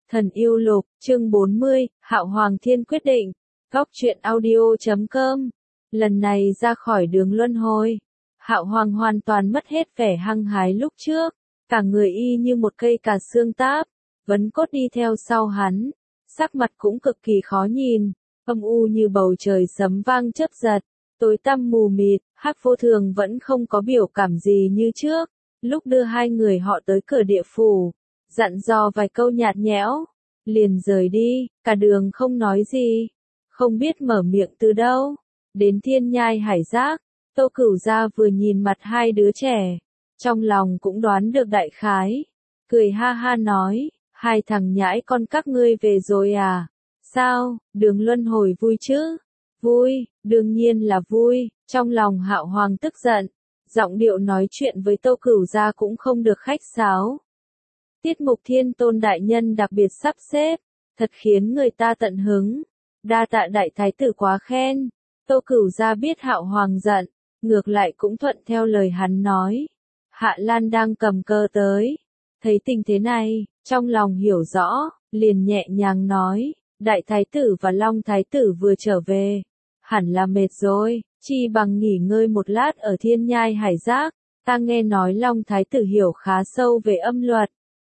Thần yêu lục, chương 40, Hạo Hoàng Thiên quyết định. Góc truyện audio.com. Lần này ra khỏi đường luân hồi, Hạo Hoàng hoàn toàn mất hết vẻ hăng hái lúc trước, cả người y như một cây cà xương táp, vấn cốt đi theo sau hắn, sắc mặt cũng cực kỳ khó nhìn, âm u như bầu trời sấm vang chớp giật, tối tăm mù mịt. Hắc Vô Thường vẫn không có biểu cảm gì như trước, lúc đưa hai người họ tới cửa địa phủ, dặn dò vài câu nhạt nhẽo, liền rời đi, cả đường không nói gì, không biết mở miệng từ đâu. Đến Thiên Nhai Hải Giác, Tô Cửu Gia vừa nhìn mặt hai đứa trẻ, trong lòng cũng đoán được đại khái, cười ha ha nói, hai thằng nhãi con các ngươi về rồi à? Sao, đường luân hồi vui chứ? Vui, đương nhiên là vui. Trong lòng Hạo Hoàng tức giận, giọng điệu nói chuyện với Tô Cửu Gia cũng không được khách sáo. Tiết mục Thiên Tôn đại nhân đặc biệt sắp xếp, thật khiến người ta tận hứng. Đa tạ đại thái tử quá khen. Tô Cửu Gia biết Hạo Hoàng giận, ngược lại cũng thuận theo lời hắn nói. Hạ Lan đang cầm cờ tới, thấy tình thế này, trong lòng hiểu rõ, liền nhẹ nhàng nói, đại thái tử và Long thái tử vừa trở về, hẳn là mệt rồi, chi bằng nghỉ ngơi một lát ở Thiên Nhai Hải Giác, ta nghe nói Long thái tử hiểu khá sâu về âm luật.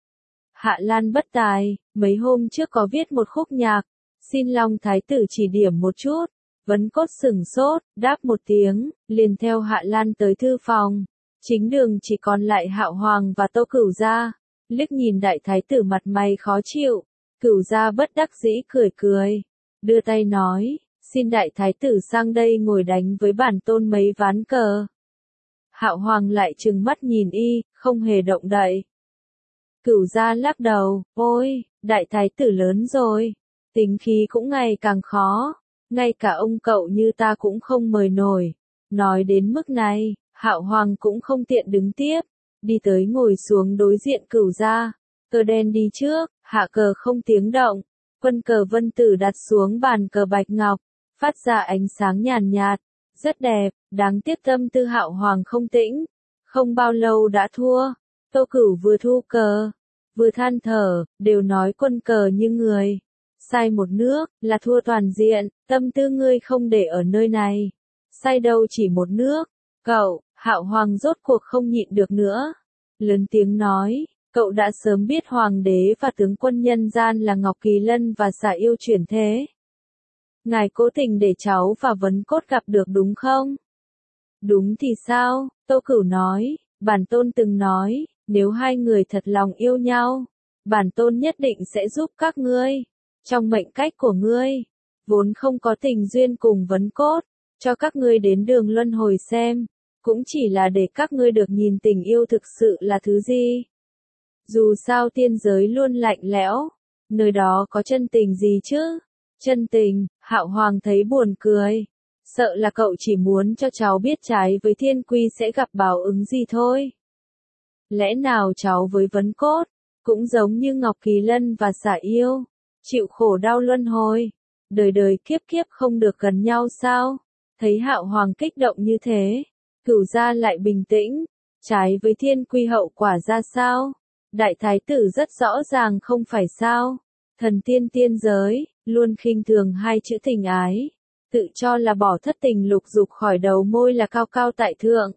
Hạ Lan bất tài, mấy hôm trước có viết một khúc nhạc, xin Long thái tử chỉ điểm một chút. Vấn Cốt sửng sốt, đáp một tiếng, liền theo Hạ Lan tới thư phòng. Chính đường chỉ còn lại Hạo Hoàng và Tô Cửu Gia. Liếc nhìn đại thái tử mặt mày khó chịu, Cửu Gia bất đắc dĩ cười cười, đưa tay nói, xin đại thái tử sang đây ngồi đánh với bản tôn mấy ván cờ. Hạo Hoàng lại trừng mắt nhìn y, không hề động đậy. Cửu Gia lắc đầu, ôi, đại thái tử lớn rồi, tính khí cũng ngày càng khó, ngay cả ông cậu như ta cũng không mời nổi. Nói đến mức này, Hạo Hoàng cũng không tiện đứng tiếp, đi tới ngồi xuống đối diện Cửu Gia. Cờ đen đi trước, hạ cờ không tiếng động, quân cờ vân tử đặt xuống bàn cờ bạch ngọc, phát ra ánh sáng nhàn nhạt, rất đẹp, đáng tiếc tâm tư Hạo Hoàng không tĩnh, không bao lâu đã thua. Tô Cửu vừa thu cờ, vừa than thở, đều nói quân cờ như người, sai một nước, là thua toàn diện, tâm tư ngươi không để ở nơi này, sai đâu chỉ một nước. Cậu, Hạo Hoàng rốt cuộc không nhịn được nữa, lớn tiếng nói, cậu đã sớm biết Hoàng đế và tướng quân nhân gian là Ngọc Kỳ Lân và Xà Yêu chuyển thế. Ngài cố tình để cháu và Vấn Cốt gặp được đúng không? Đúng thì sao? Tô Cửu nói, bản tôn từng nói, nếu hai người thật lòng yêu nhau, bản tôn nhất định sẽ giúp các ngươi. Trong mệnh cách của ngươi, vốn không có tình duyên cùng Vấn Cốt, cho các ngươi đến đường luân hồi xem, cũng chỉ là để các ngươi được nhìn tình yêu thực sự là thứ gì. Dù sao tiên giới luôn lạnh lẽo, nơi đó có chân tình gì chứ? Chân tình, Hạo Hoàng thấy buồn cười, sợ là cậu chỉ muốn cho cháu biết trái với thiên quy sẽ gặp báo ứng gì thôi. Lẽ nào cháu với Vấn Cốt, cũng giống như Ngọc Kỳ Lân và Xà Yêu, chịu khổ đau luân hồi, đời đời kiếp kiếp không được gần nhau sao? Thấy Hạo Hoàng kích động như thế, Cửu Gia lại bình tĩnh, trái với thiên quy hậu quả ra sao? Đại thái tử rất rõ ràng không phải sao? Thần tiên tiên giới, luôn khinh thường hai chữ tình ái, tự cho là bỏ thất tình lục dục khỏi đầu môi là cao cao tại thượng.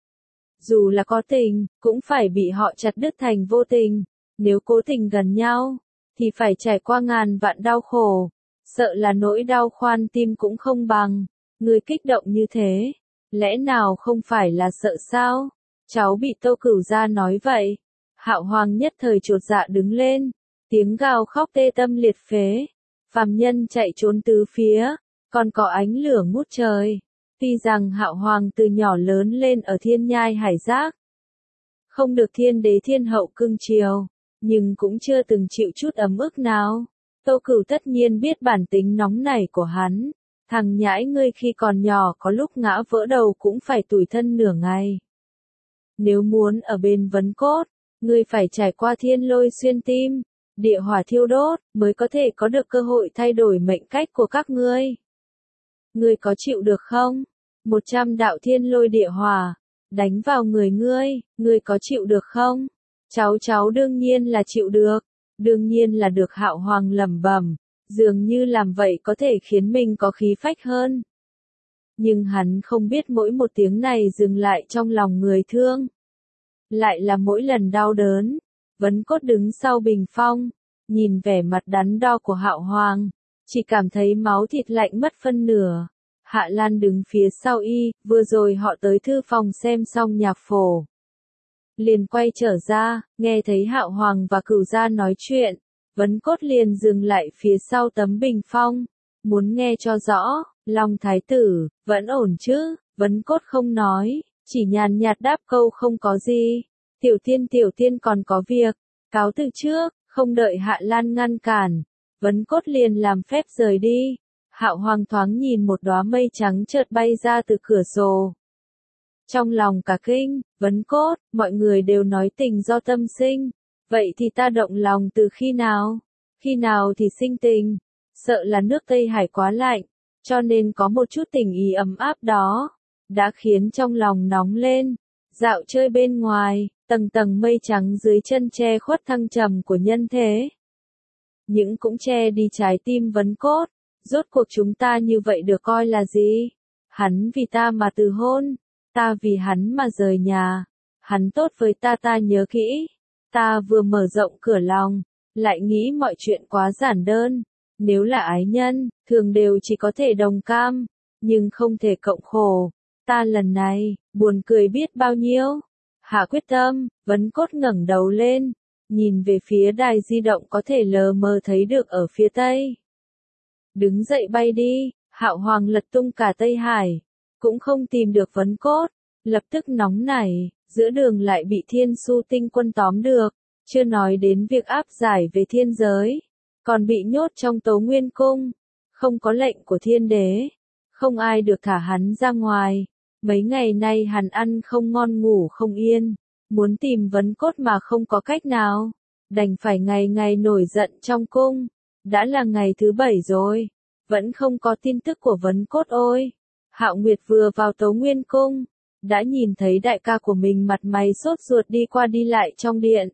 Dù là có tình, cũng phải bị họ chặt đứt thành vô tình, nếu cố tình gần nhau, thì phải trải qua ngàn vạn đau khổ, sợ là nỗi đau khoan tim cũng không bằng. Người kích động như thế, lẽ nào không phải là sợ sao? Cháu bị Tô Cửu Gia nói vậy. Hạo Hoàng nhất thời chột dạ đứng lên, tiếng gào khóc tê tâm liệt phế, phàm nhân chạy trốn tứ phía, còn có ánh lửa ngút trời. Tuy rằng Hạo Hoàng từ nhỏ lớn lên ở Thiên Nhai Hải Giác, không được thiên đế thiên hậu cưng chiều, nhưng cũng chưa từng chịu chút ấm ức nào. Tô Cửu tất nhiên biết bản tính nóng nảy của hắn. Thằng nhãi ngươi khi còn nhỏ có lúc ngã vỡ đầu cũng phải tủi thân nửa ngày. Nếu muốn ở bên Vấn Cốt, ngươi phải trải qua thiên lôi xuyên tim, địa hỏa thiêu đốt, mới có thể có được cơ hội thay đổi mệnh cách của các ngươi. Ngươi có chịu được không? 100 đạo thiên lôi địa hỏa, đánh vào người ngươi có chịu được không? Cháu đương nhiên là chịu được. đương nhiên là được Hạo Hoàng lẩm bẩm, dường như làm vậy có thể khiến mình có khí phách hơn. Nhưng hắn không biết mỗi một tiếng này dừng lại trong lòng người thương. Lại là mỗi lần đau đớn, Vấn Cốt đứng sau bình phong, nhìn vẻ mặt đắn đo của Hạo Hoàng, chỉ cảm thấy máu thịt lạnh mất phân nửa. Hạ Lan đứng phía sau y, vừa rồi họ tới thư phòng xem xong nhạc phổ. Liền quay trở ra, nghe thấy Hạo Hoàng và Cửu Gia nói chuyện, Vấn Cốt liền dừng lại phía sau tấm bình phong, muốn nghe cho rõ. Long Thái tử, vẫn ổn chứ? Vấn Cốt không nói, chỉ nhàn nhạt đáp câu không có gì. Tiểu Tiên còn có việc, cáo từ trước, không đợi Hạ Lan ngăn cản, Vấn Cốt liền làm phép rời đi. Hạo Hoàng thoáng nhìn một đóa mây trắng chợt bay ra từ cửa sổ. Trong lòng cả kinh, Vấn Cốt, mọi người đều nói tình do tâm sinh, vậy thì ta động lòng từ khi nào? Khi nào thì sinh tình? Sợ là nước Tây Hải quá lạnh, cho nên có một chút tình ý ấm áp đó, đã khiến trong lòng nóng lên. Dạo chơi bên ngoài, tầng tầng mây trắng dưới chân che khuất thăng trầm của nhân thế. Những cũng che đi trái tim Vấn Cốt, rốt cuộc chúng ta như vậy được coi là gì? Hắn vì ta mà từ hôn, ta vì hắn mà rời nhà, hắn tốt với ta nhớ kỹ, ta vừa mở rộng cửa lòng, lại nghĩ mọi chuyện quá giản đơn. Nếu là ái nhân, thường đều chỉ có thể đồng cam, nhưng không thể cộng khổ. Ta lần này, buồn cười biết bao nhiêu. Hạ quyết tâm, Vấn Cốt ngẩng đầu lên, nhìn về phía đài di động có thể lờ mờ thấy được ở phía tây. Đứng dậy bay đi, Hạo Hoàng lật tung cả Tây Hải, cũng không tìm được Vấn Cốt, lập tức nóng nảy, giữa đường lại bị Thiên Su Tinh Quân tóm được, chưa nói đến việc áp giải về thiên giới. Còn bị nhốt trong Tố Nguyên Cung, không có lệnh của thiên đế, không ai được thả hắn ra ngoài. Mấy ngày nay hắn ăn không ngon ngủ không yên, muốn tìm Vấn Cốt mà không có cách nào, đành phải ngày ngày nổi giận trong cung. Đã là ngày thứ 7 rồi, vẫn không có tin tức của Vấn Cốt ôi. Hạo Nguyệt vừa vào Tố Nguyên Cung, đã nhìn thấy đại ca của mình mặt mày sốt ruột đi qua đi lại trong điện.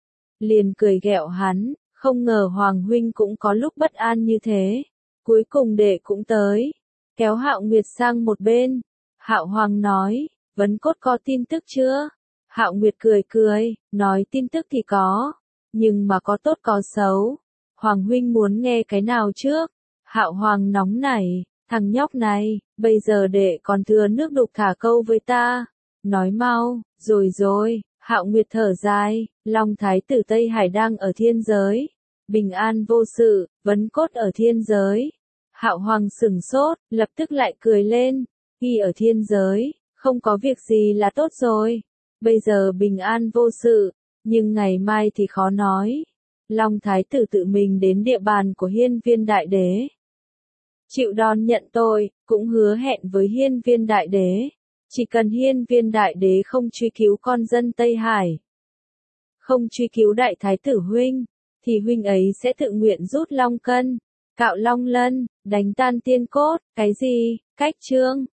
Liền cười ghẹo hắn. Không ngờ Hoàng huynh cũng có lúc bất an như thế. Cuối cùng đệ cũng tới, kéo Hạo Nguyệt sang một bên. Hạo Hoàng nói, Vấn Cốt có tin tức chưa? Hạo Nguyệt cười, nói tin tức thì có, nhưng mà có tốt có xấu. Hoàng huynh muốn nghe cái nào trước? Hạo Hoàng nóng nảy, thằng nhóc này, bây giờ đệ còn thừa nước đục thả câu với ta. Nói mau, rồi. Hạo Nguyệt thở dài, Long Thái tử Tây Hải đang ở thiên giới. Bình an vô sự, Vấn Cốt ở thiên giới. Hạo Hoàng sửng sốt, lập tức lại cười lên. Y ở thiên giới, không có việc gì là tốt rồi. Bây giờ bình an vô sự, nhưng ngày mai thì khó nói. Long Thái tử tự mình đến địa bàn của Hiên Viên Đại Đế. Chịu đòn nhận tội, cũng hứa hẹn với Hiên Viên Đại Đế. Chỉ cần Hiên Viên Đại Đế không truy cứu con dân Tây Hải, không truy cứu Đại Thái tử huynh, thì huynh ấy sẽ tự nguyện rút Long Cân, cạo Long Lân, đánh tan Tiên Cốt. Cái gì? Cách trương.